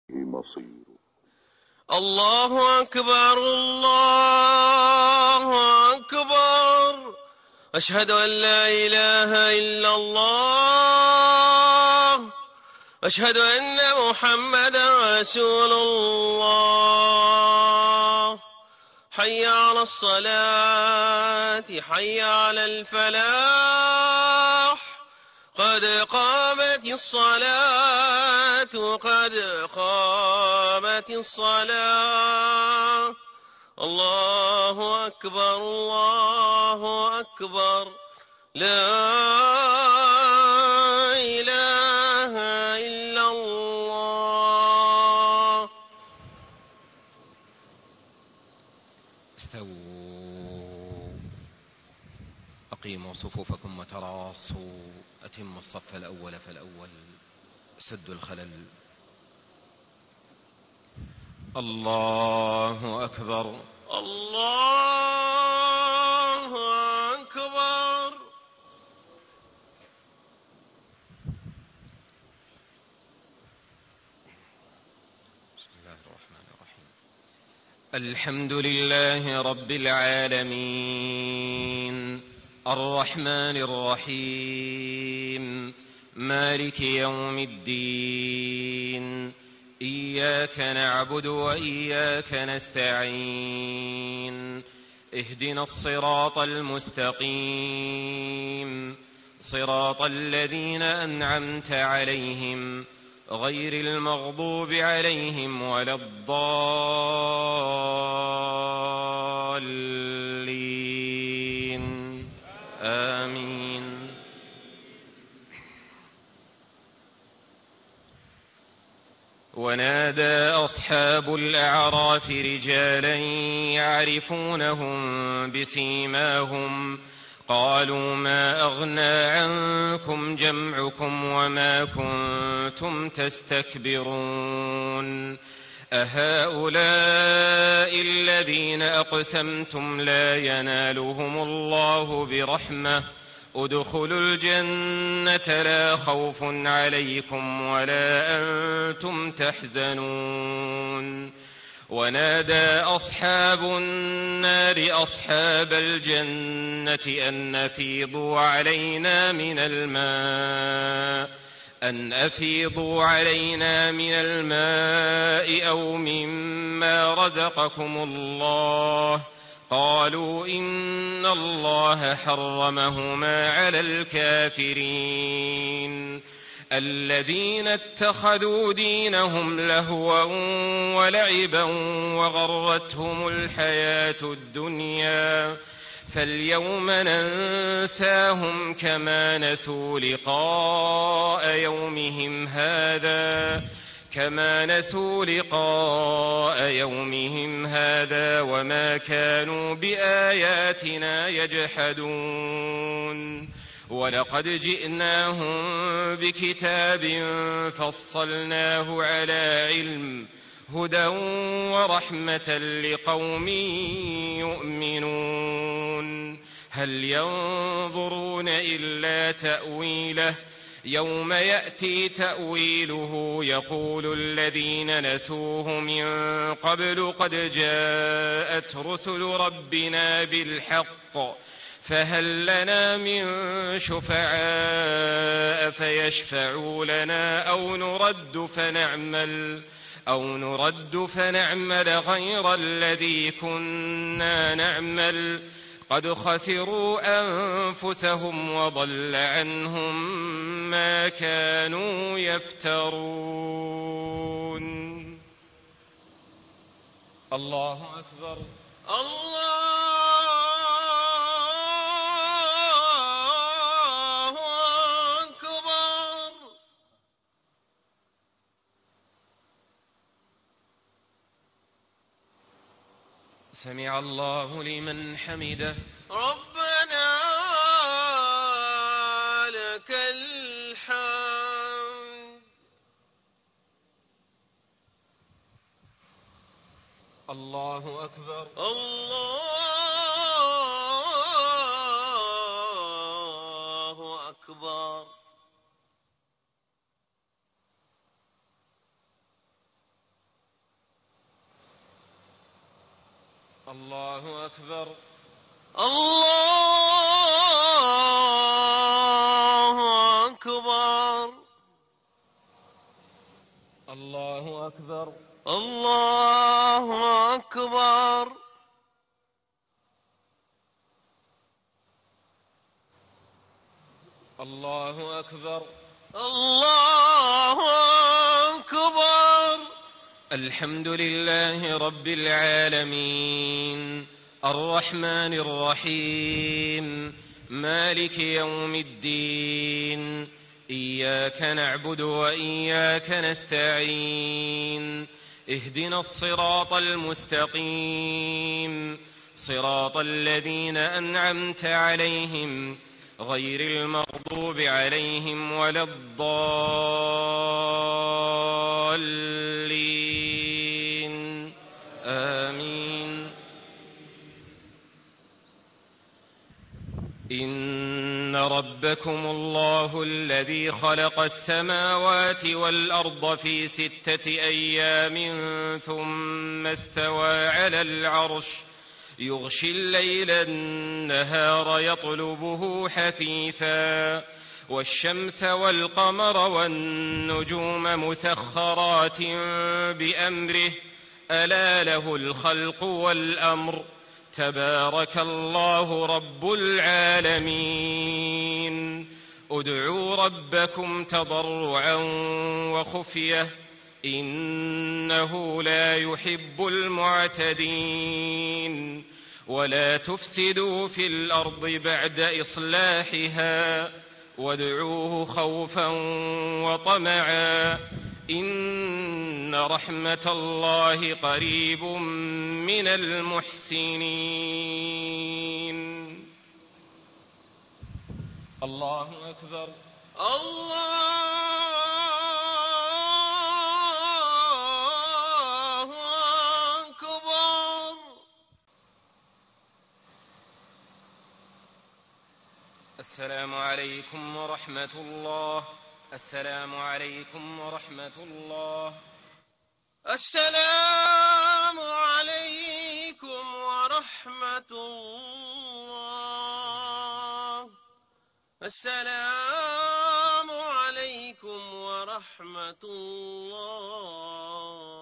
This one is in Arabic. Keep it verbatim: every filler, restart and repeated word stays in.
مصير. الله أكبر الله أكبر، أشهد أن لا إله إلا الله، أشهد أن محمدا رسول الله. حي على الصلاة حي على الفلاح، قد قامت الصلاة قد قامت الصلاة. الله أكبر الله أكبر، لا إله إلا الله. استووا، أقيموا صفوفكم وتراصوا، أتموا الصف الأول فالأول، سدوا الخلل. الله أكبر الله أكبر. بسم الله الرحمن الرحيم. الحمد لله رب العالمين، الرحمن الرحيم، مالك يوم الدين، إياك نعبد وإياك نستعين، اهدنا الصراط المستقيم، صراط الذين أنعمت عليهم غير المغضوب عليهم ولا الضالين، آمين. ونادى أصحاب الأعراف رجالا يعرفونهم بسيماهم قالوا ما أغنى عنكم جمعكم وما كنتم تستكبرون، أهؤلاء الذين أقسمتم لا ينالهم الله برحمة، ادخلوا الجنة لا خوف عليكم ولا أنتم تحزنون. ونادى أصحاب النار أصحاب الجنة أن أفيضوا علينا من الماء أن أفيضوا علينا من الماء أو مما رزقكم الله، قالوا إن الله حرمهما على الكافرين. الذين اتخذوا دينهم لهوا ولعبا وغرتهم الحياة الدنيا، فاليوم ننساهم كما نسوا لقاء يومهم هذا كما نسوا لقاء يومهم هذا وما كانوا بآياتنا يجحدون. ولقد جئناهم بكتاب فصلناه على علم هدى ورحمة لقوم يؤمنون. هل ينظرون إلا تأويله يوم يأتي تأويله يقول الذين نسوه من قبل قد جاءت رسل ربنا بالحق فهل لنا من شفعاء فيشفعوا لنا أو نرد فنعمل أو نرد فنعمل غير الذي كنا نعمل قد خسروا أنفسهم وضل عنهم ما كانوا يفترون. الله أكبر الله أكبر. سمع الله لمن حمده. ربنا لك الحمد. الله أكبر الله أكبر. الله أكبر. الله أكبر. الله أكبر. الله أكبر. الله أكبر. الله أكبر. الحمد لله رب العالمين الرحمن الرحيم مالك يوم الدين إياك نعبد وإياك نستعين اهدنا الصراط المستقيم صراط الذين أنعمت عليهم غير المغضوب عليهم ولا الضالين آمين. إن ربكم الله الذي خلق السماوات والأرض في ستة أيام ثم استوى على العرش يغشي الليل النهار يطلبه حثيثا والشمس والقمر والنجوم مسخرات بأمره ألا له الخلق والأمر تبارك الله رب العالمين. ادعوا ربكم تضرعا وخفية إنه لا يحب المعتدين. ولا تفسدوا في الأرض بعد إصلاحها وادعوه خوفا وطمعا إن رحمة الله قريب من المحسنين. الله أكبر. الله أكبر. السلام عليكم ورحمة الله. السلام عليكم ورحمة الله. السلام عليكم ورحمة الله. السلام عليكم ورحمة الله.